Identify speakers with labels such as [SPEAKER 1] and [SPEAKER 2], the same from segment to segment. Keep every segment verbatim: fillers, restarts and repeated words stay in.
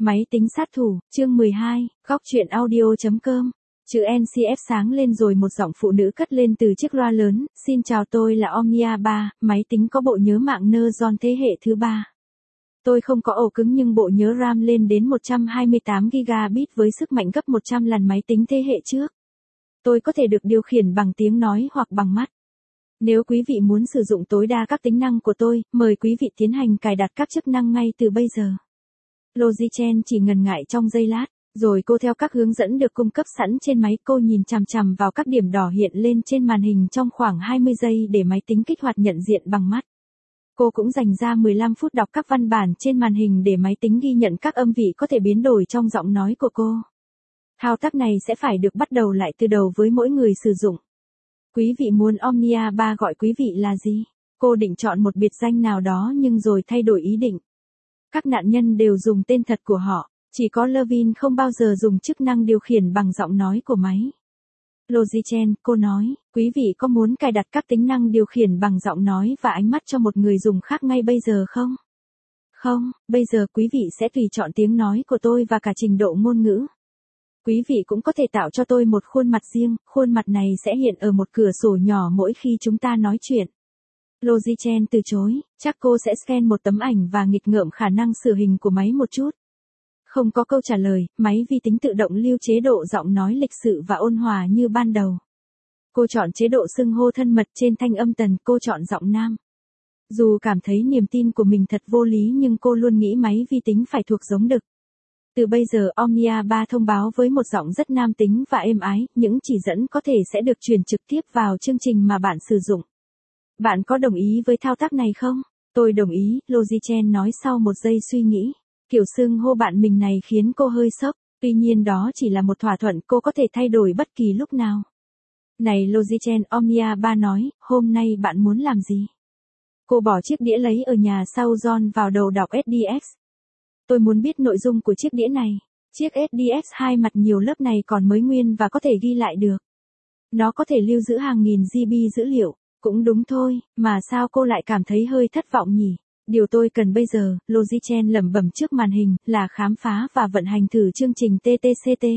[SPEAKER 1] Máy tính sát thủ, chương mười hai, góc truyện audio.com. Chữ en xê ép sáng lên rồi một giọng phụ nữ cất lên từ chiếc loa lớn, xin chào tôi là Omnia ba, máy tính có bộ nhớ mạng Neuron thế hệ thứ ba. Tôi không có ổ cứng nhưng bộ nhớ RAM lên đến một trăm hai mươi tám gi-ga-bai với sức mạnh gấp một trăm lần máy tính thế hệ trước. Tôi có thể được điều khiển bằng tiếng nói hoặc bằng mắt. Nếu quý vị muốn sử dụng tối đa các tính năng của tôi, mời quý vị tiến hành cài đặt các chức năng ngay từ bây giờ. Logichen chỉ ngần ngại trong giây lát, rồi cô theo các hướng dẫn được cung cấp sẵn trên máy. Cô nhìn chằm chằm vào các điểm đỏ hiện lên trên màn hình trong khoảng hai mươi giây để máy tính kích hoạt nhận diện bằng mắt. Cô cũng dành ra mười lăm phút đọc các văn bản trên màn hình để máy tính ghi nhận các âm vị có thể biến đổi trong giọng nói của cô. Thao tác này sẽ phải được bắt đầu lại từ đầu với mỗi người sử dụng. Quý vị muốn Omnia ba gọi quý vị là gì? Cô định chọn một biệt danh nào đó nhưng rồi thay đổi ý định. Các nạn nhân đều dùng tên thật của họ, chỉ có Levin không bao giờ dùng chức năng điều khiển bằng giọng nói của máy. Logichen, cô nói, quý vị có muốn cài đặt các tính năng điều khiển bằng giọng nói và ánh mắt cho một người dùng khác ngay bây giờ không? Không, bây giờ quý vị sẽ tùy chọn tiếng nói của tôi và cả trình độ ngôn ngữ. Quý vị cũng có thể tạo cho tôi một khuôn mặt riêng, khuôn mặt này sẽ hiện ở một cửa sổ nhỏ mỗi khi chúng ta nói chuyện. Logichen từ chối, chắc cô sẽ scan một tấm ảnh và nghịch ngợm khả năng sửa hình của máy một chút. Không có câu trả lời, máy vi tính tự động lưu chế độ giọng nói lịch sự và ôn hòa như ban đầu. Cô chọn chế độ xưng hô thân mật trên thanh âm tần, cô chọn giọng nam. Dù cảm thấy niềm tin của mình thật vô lý nhưng cô luôn nghĩ máy vi tính phải thuộc giống đực. Từ bây giờ Omnia ba thông báo với một giọng rất nam tính và êm ái, những chỉ dẫn có thể sẽ được truyền trực tiếp vào chương trình mà bạn sử dụng. Bạn có đồng ý với thao tác này không? Tôi đồng ý, Logichen nói sau một giây suy nghĩ. Kiểu xưng hô bạn mình này khiến cô hơi sốc, tuy nhiên đó chỉ là một thỏa thuận cô có thể thay đổi bất kỳ lúc nào. Này Logichen, Omnia ba nói, hôm nay bạn muốn làm gì? Cô bỏ chiếc đĩa lấy ở nhà sau John vào đầu đọc ét đê ích. Tôi muốn biết nội dung của chiếc đĩa này. Chiếc ét đê ích hai mặt nhiều lớp này còn mới nguyên và có thể ghi lại được. Nó có thể lưu giữ hàng nghìn gi-ga-bai dữ liệu. Cũng đúng thôi, mà sao cô lại cảm thấy hơi thất vọng nhỉ? Điều tôi cần bây giờ, Logichen lẩm bẩm trước màn hình, là khám phá và vận hành thử chương trình tê tê xê tê.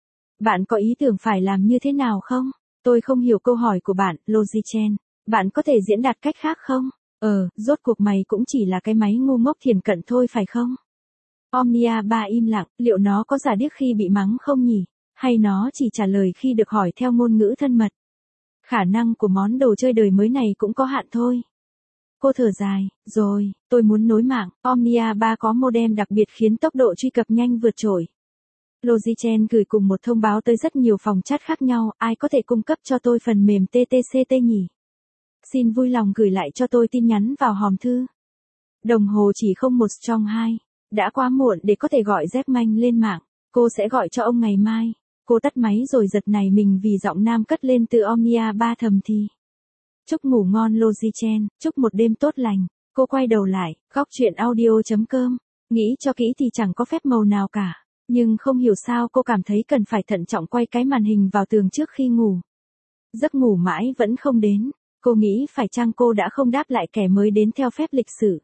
[SPEAKER 1] Bạn có ý tưởng phải làm như thế nào không? Tôi không hiểu câu hỏi của bạn, Logichen. Bạn có thể diễn đạt cách khác không? Ờ, rốt cuộc mày cũng chỉ là cái máy ngu ngốc thiển cận thôi phải không? Omnia ba im lặng, liệu nó có giả điếc khi bị mắng không nhỉ? Hay nó chỉ trả lời khi được hỏi theo ngôn ngữ thân mật? Khả năng của món đồ chơi đời mới này cũng có hạn thôi. Cô thở dài, rồi, tôi muốn nối mạng. Omnia ba có modem đặc biệt khiến tốc độ truy cập nhanh vượt trội. Logichen gửi cùng một thông báo tới rất nhiều phòng chat khác nhau, ai có thể cung cấp cho tôi phần mềm tê tê xê tê nhỉ? Xin vui lòng gửi lại cho tôi tin nhắn vào hòm thư. Đồng hồ chỉ không một strong hai. Đã quá muộn để có thể gọi Jackman lên mạng. Cô sẽ gọi cho ông ngày mai. Cô tắt máy rồi giật nảy mình vì giọng nam cất lên từ Omnia ba thầm thì. Chúc ngủ ngon Logichen, chúc một đêm tốt lành. Cô quay đầu lại, góc truyện audio.com. Nghĩ cho kỹ thì chẳng có phép màu nào cả. Nhưng không hiểu sao cô cảm thấy cần phải thận trọng quay cái màn hình vào tường trước khi ngủ. Giấc ngủ mãi vẫn không đến. Cô nghĩ phải chăng cô đã không đáp lại kẻ mới đến theo phép lịch sử.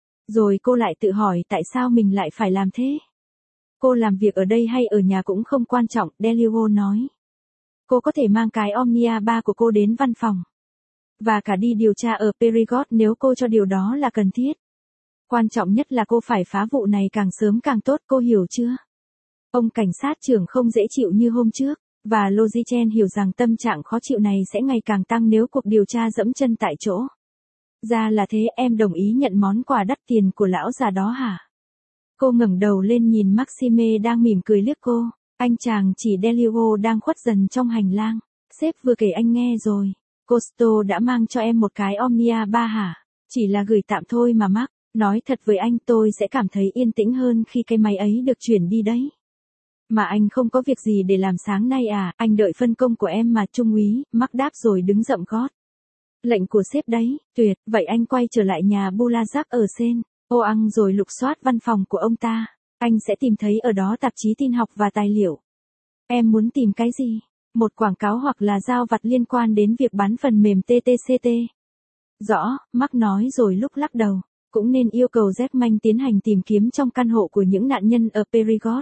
[SPEAKER 1] Rồi cô lại tự hỏi tại sao mình lại phải làm thế. Cô làm việc ở đây hay ở nhà cũng không quan trọng, Delio nói. Cô có thể mang cái Omnia ba của cô đến văn phòng. Và cả đi điều tra ở Perigord nếu cô cho điều đó là cần thiết. Quan trọng nhất là cô phải phá vụ này càng sớm càng tốt, cô hiểu chưa? Ông cảnh sát trưởng không dễ chịu như hôm trước, và Logichen hiểu rằng tâm trạng khó chịu này sẽ ngày càng tăng nếu cuộc điều tra dẫm chân tại chỗ. Ra là thế, em đồng ý nhận món quà đắt tiền của lão già đó hả? Cô ngẩng đầu lên nhìn Maxime đang mỉm cười liếc cô. Anh chàng chỉ Delio đang khuất dần trong hành lang. Sếp vừa kể anh nghe rồi. Costo đã mang cho em một cái Omnia ba hả? Chỉ là gửi tạm thôi mà Mark. Nói thật với anh tôi sẽ cảm thấy yên tĩnh hơn khi cái máy ấy được chuyển đi đấy. Mà anh không có việc gì để làm sáng nay à? Anh đợi phân công của em mà trung úy. Mark đáp rồi đứng dậm gót. Lệnh của sếp đấy, tuyệt. Vậy anh quay trở lại nhà Bulazak ở Sen. Ô ăn rồi lục soát văn phòng của ông ta. Anh sẽ tìm thấy ở đó tạp chí tin học và tài liệu. Em muốn tìm cái gì? Một quảng cáo hoặc là giao vặt liên quan đến việc bán phần mềm tê tê xê tê. Rõ, Mark nói rồi lúc lắc đầu. cũng nên yêu cầu Jackman tiến hành tìm kiếm trong căn hộ của những nạn nhân ở Perigord.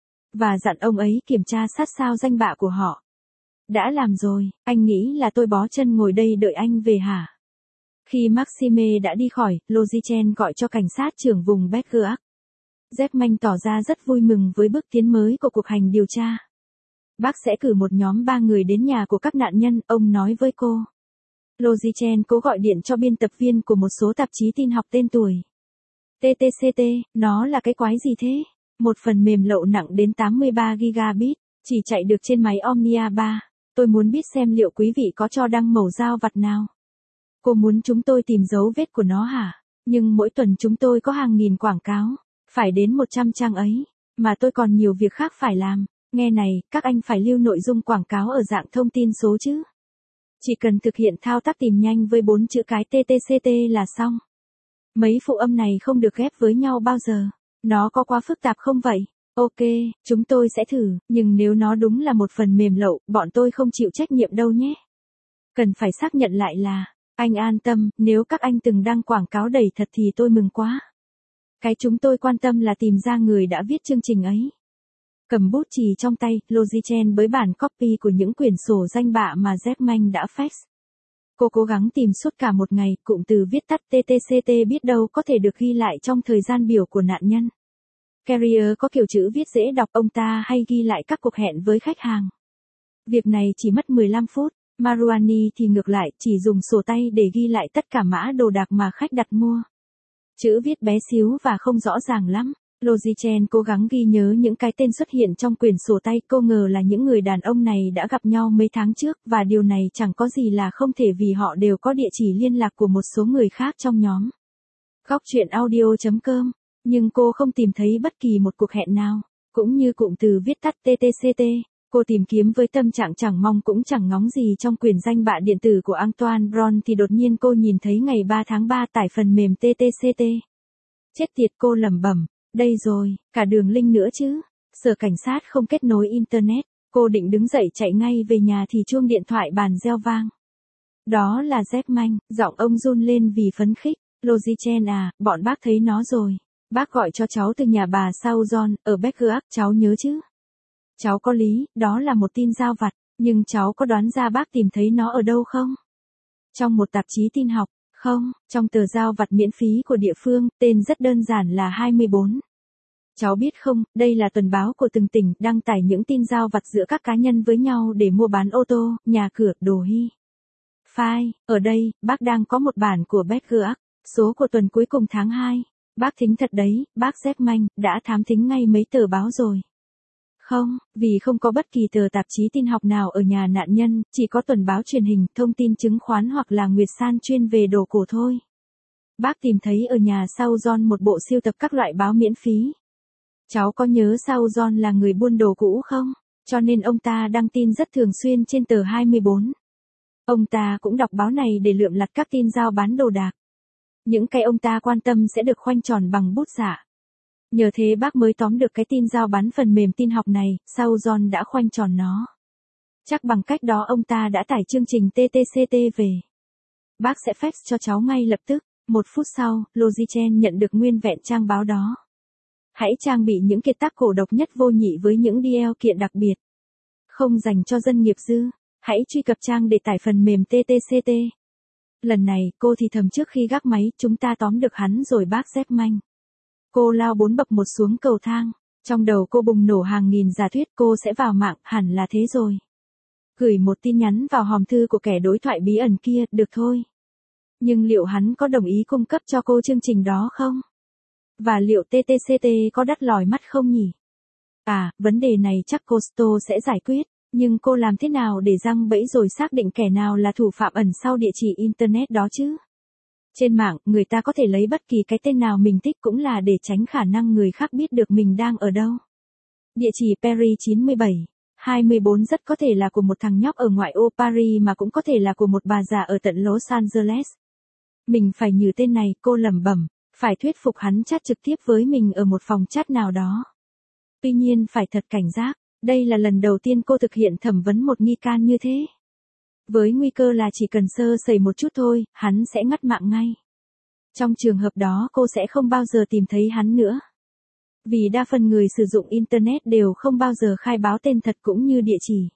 [SPEAKER 1] Và dặn ông ấy kiểm tra sát sao danh bạ của họ. Đã làm rồi, anh nghĩ là tôi bó chân ngồi đây đợi anh về hả? Khi Maxime đã đi khỏi, Logichen gọi cho cảnh sát trưởng vùng Bergerac. Jackman tỏ ra rất vui mừng với bước tiến mới của cuộc hành điều tra. Bác sẽ cử một nhóm ba người đến nhà của các nạn nhân, ông nói với cô. Logichen cố gọi điện cho biên tập viên của một số tạp chí tin học tên tuổi. tê tê xê tê, nó là cái quái gì thế? Một phần mềm lậu nặng đến tám mươi ba gigabit, chỉ chạy được trên máy Omnia ba. Tôi muốn biết xem liệu quý vị có cho đăng mẩu dao vặt nào. Cô muốn chúng tôi tìm dấu vết của nó hả? Nhưng mỗi tuần chúng tôi có hàng nghìn quảng cáo, phải đến một trăm trang ấy, mà tôi còn nhiều việc khác phải làm. Nghe này, các anh phải lưu nội dung quảng cáo ở dạng thông tin số chứ. Chỉ cần thực hiện thao tác tìm nhanh với bốn chữ cái tê tê xê tê là xong. Mấy phụ âm này không được ghép với nhau bao giờ. Nó có quá phức tạp không vậy? Ok, chúng tôi sẽ thử, nhưng nếu nó đúng là một phần mềm lậu, bọn tôi không chịu trách nhiệm đâu nhé. Cần phải xác nhận lại là, anh an tâm, nếu các anh từng đăng quảng cáo đầy thật thì tôi mừng quá. Cái chúng tôi quan tâm là tìm ra người đã viết chương trình ấy. Cầm bút chì trong tay, Logichen bới bản copy của những quyển sổ danh bạ mà Jackman đã fax. Cô cố gắng tìm suốt cả một ngày, cụm từ viết tắt tê tê xê tê biết đâu có thể được ghi lại trong thời gian biểu của nạn nhân. Carrier có kiểu chữ viết dễ đọc, ông ta hay ghi lại các cuộc hẹn với khách hàng. Việc này chỉ mất mười lăm phút, Maruani thì ngược lại, chỉ dùng sổ tay để ghi lại tất cả mã đồ đạc mà khách đặt mua. Chữ viết bé xíu và không rõ ràng lắm. Logichen cố gắng ghi nhớ những cái tên xuất hiện trong quyển sổ tay, cô ngờ là những người đàn ông này đã gặp nhau mấy tháng trước, và điều này chẳng có gì là không thể vì họ đều có địa chỉ liên lạc của một số người khác trong nhóm. Góc truyện audio chấm com, nhưng cô không tìm thấy bất kỳ một cuộc hẹn nào, cũng như cụm từ viết tắt tê tê xê tê. Cô tìm kiếm với tâm trạng chẳng mong cũng chẳng ngóng gì trong quyển danh bạ điện tử của Antoine Bron thì đột nhiên cô nhìn thấy ngày ba tháng ba tải phần mềm tê tê xê tê. Chết tiệt, cô lẩm bẩm. Đây rồi, cả đường link nữa chứ. Sở cảnh sát không kết nối internet. Cô định đứng dậy chạy ngay về nhà thì chuông điện thoại bàn reo vang. Đó là Jackman, giọng ông run lên vì phấn khích. Logichen à, bọn bác thấy nó rồi. Bác gọi cho cháu từ nhà bà Sauzon, ở Bergerac, cháu nhớ chứ? Cháu có lý, đó là một tin giao vặt, nhưng cháu có đoán ra bác tìm thấy nó ở đâu không? Trong một tạp chí tin học. Không, trong tờ giao vặt miễn phí của địa phương, tên rất đơn giản là hai mươi bốn. Cháu biết không, đây là tuần báo của từng tỉnh, đăng tải những tin giao vặt giữa các cá nhân với nhau để mua bán ô tô, nhà cửa, đồ hy. File, ở đây, bác đang có một bản của Bergerac, số của tuần cuối cùng tháng hai. Bác thính thật đấy, bác Jackman, đã thám thính ngay mấy tờ báo rồi. Không, vì không có bất kỳ tờ tạp chí tin học nào ở nhà nạn nhân, chỉ có tuần báo truyền hình, thông tin chứng khoán hoặc là Nguyệt San chuyên về đồ cổ thôi. Bác tìm thấy ở nhà Sauzon một bộ sưu tập các loại báo miễn phí. Cháu có nhớ Sauzon là người buôn đồ cũ không? Cho nên ông ta đăng tin rất thường xuyên trên tờ hai mươi bốn. Ông ta cũng đọc báo này để lượm lặt các tin giao bán đồ đạc. Những cái ông ta quan tâm sẽ được khoanh tròn bằng bút giả. Nhờ thế bác mới tóm được cái tin giao bán phần mềm tin học này, Sauzon đã khoanh tròn nó. Chắc bằng cách đó ông ta đã tải chương trình tê tê xê tê về. Bác sẽ fax cho cháu ngay lập tức. Một phút sau, Logichen nhận được nguyên vẹn trang báo đó. Hãy trang bị những kiệt tác cổ độc nhất vô nhị với những điều kiện đặc biệt. Không dành cho dân nghiệp dư. Hãy truy cập trang để tải phần mềm tê tê xê tê. Lần này, cô thì thầm trước khi gác máy, chúng ta tóm được hắn rồi bác Jackman. Cô lao bốn bậc một xuống cầu thang. Trong đầu cô bùng nổ hàng nghìn giả thuyết, cô sẽ vào mạng, hẳn là thế rồi. Gửi một tin nhắn vào hòm thư của kẻ đối thoại bí ẩn kia, được thôi. Nhưng liệu hắn có đồng ý cung cấp cho cô chương trình đó không? Và liệu tê tê xê tê có đắt lòi mắt không nhỉ? À, vấn đề này chắc Costo sẽ giải quyết, nhưng cô làm thế nào để giăng bẫy rồi xác định kẻ nào là thủ phạm ẩn sau địa chỉ Internet đó chứ? Trên mạng, người ta có thể lấy bất kỳ cái tên nào mình thích cũng là để tránh khả năng người khác biết được mình đang ở đâu. Địa chỉ Paris chín mươi bảy, hai mươi bốn rất có thể là của một thằng nhóc ở ngoại ô Paris mà cũng có thể là của một bà già ở tận Los Angeles. Mình phải nhử tên này, cô lẩm bẩm, phải thuyết phục hắn chat trực tiếp với mình ở một phòng chat nào đó. Tuy nhiên phải thật cảnh giác, đây là lần đầu tiên cô thực hiện thẩm vấn một nghi can như thế. Với nguy cơ là chỉ cần sơ sẩy một chút thôi, hắn sẽ ngắt mạng ngay. Trong trường hợp đó cô sẽ không bao giờ tìm thấy hắn nữa. Vì đa phần người sử dụng Internet đều không bao giờ khai báo tên thật cũng như địa chỉ.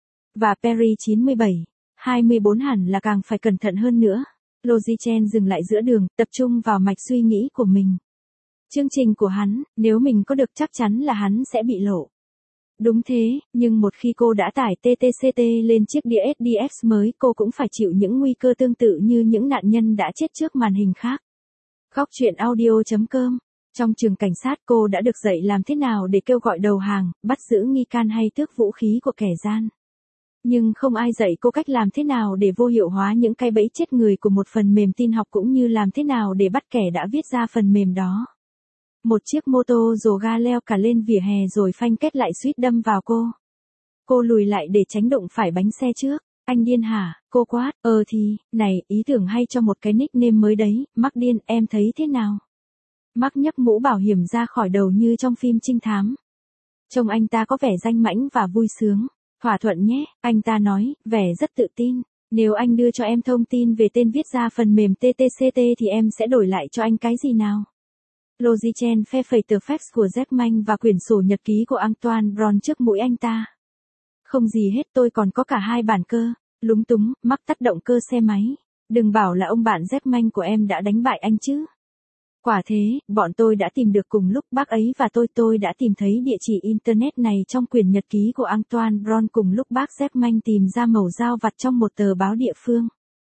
[SPEAKER 1] Và Perry chín mươi bảy, hai mươi bốn hẳn là càng phải cẩn thận hơn nữa. Logichen dừng lại giữa đường, tập trung vào mạch suy nghĩ của mình. Chương trình của hắn, nếu mình có được chắc chắn là hắn sẽ bị lộ. Đúng thế, nhưng một khi cô đã tải tê tê xê tê lên chiếc đĩa ét đê ích mới cô cũng phải chịu những nguy cơ tương tự như những nạn nhân đã chết trước màn hình khác. Góc truyện audio chấm com. Trong trường cảnh sát cô đã được dạy làm thế nào để kêu gọi đầu hàng, bắt giữ nghi can hay tước vũ khí của kẻ gian. Nhưng không ai dạy cô cách làm thế nào để vô hiệu hóa những cái bẫy chết người của một phần mềm tin học cũng như làm thế nào để bắt kẻ đã viết ra phần mềm đó. Một chiếc mô tô rồ ga leo cả lên vỉa hè rồi phanh kết lại suýt đâm vào cô. Cô lùi lại để tránh đụng phải bánh xe trước. Anh điên hả? Cô quát. Ờ thì, này, ý tưởng hay cho một cái nickname mới đấy, Mark điên, em thấy thế nào? Mark nhấc mũ bảo hiểm ra khỏi đầu như trong phim trinh thám. Trông anh ta có vẻ danh mãnh và vui sướng. Thỏa thuận nhé, anh ta nói, vẻ rất tự tin. Nếu anh đưa cho em thông tin về tên viết ra phần mềm tê tê xê tê thì em sẽ đổi lại cho anh cái gì nào? Logichen phe phẩy tờ fax của Jackman và quyển sổ nhật ký của Antoine Brown trước mũi anh ta. Không gì hết, tôi còn có cả hai bản cơ. Lúng túng, Mark tắt động cơ xe máy. Đừng bảo là ông bạn Jackman của em đã đánh bại anh chứ. Quả thế, bọn tôi đã tìm được cùng lúc bác ấy và tôi tôi đã tìm thấy địa chỉ Internet này trong quyển nhật ký của Antoine Brown cùng lúc bác Jackman tìm ra mẩu dao vặt trong một tờ báo địa phương.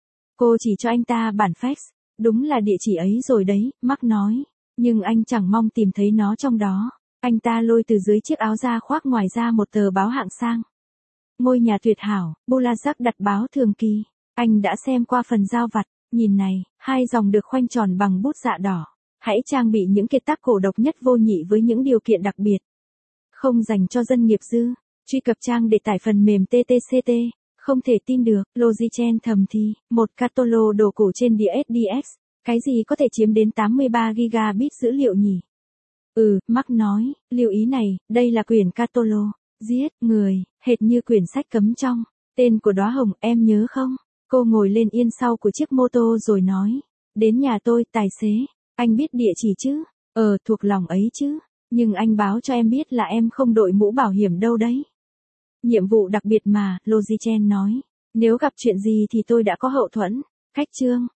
[SPEAKER 1] Cô chỉ cho anh ta bản fax. Đúng là địa chỉ ấy rồi đấy, Mark nói. Nhưng anh chẳng mong tìm thấy nó trong đó. Anh ta lôi từ dưới chiếc áo da khoác ngoài ra một tờ báo hạng sang. Ngôi nhà tuyệt hảo, Bulazak đặt báo thường kỳ. Anh đã xem qua phần dao vặt. Nhìn này, hai dòng được khoanh tròn bằng bút dạ đỏ. Hãy trang bị những kiệt tác cổ độc nhất vô nhị với những điều kiện đặc biệt. Không dành cho dân nghiệp dư. Truy cập trang để tải phần mềm tê tê xê tê. Không thể tin được, Logichen thầm thì, một catalog đồ cổ trên đĩa ét đê ích. Cái gì có thể chiếm đến tám mươi ba gi-ga-bit dữ liệu nhỉ? Ừ, Mark nói, lưu ý này, đây là quyển catalog. Giết, người, hệt như quyển sách cấm trong. Tên của đóa hồng, em nhớ không? Cô ngồi lên yên sau của chiếc mô tô rồi nói. Đến nhà tôi, tài xế. Anh biết địa chỉ chứ? Ờ, thuộc lòng ấy chứ. Nhưng anh báo cho em biết là em không đội mũ bảo hiểm đâu đấy. Nhiệm vụ đặc biệt mà, Logichen nói. Nếu gặp chuyện gì thì tôi đã có hậu thuẫn. Khách trương.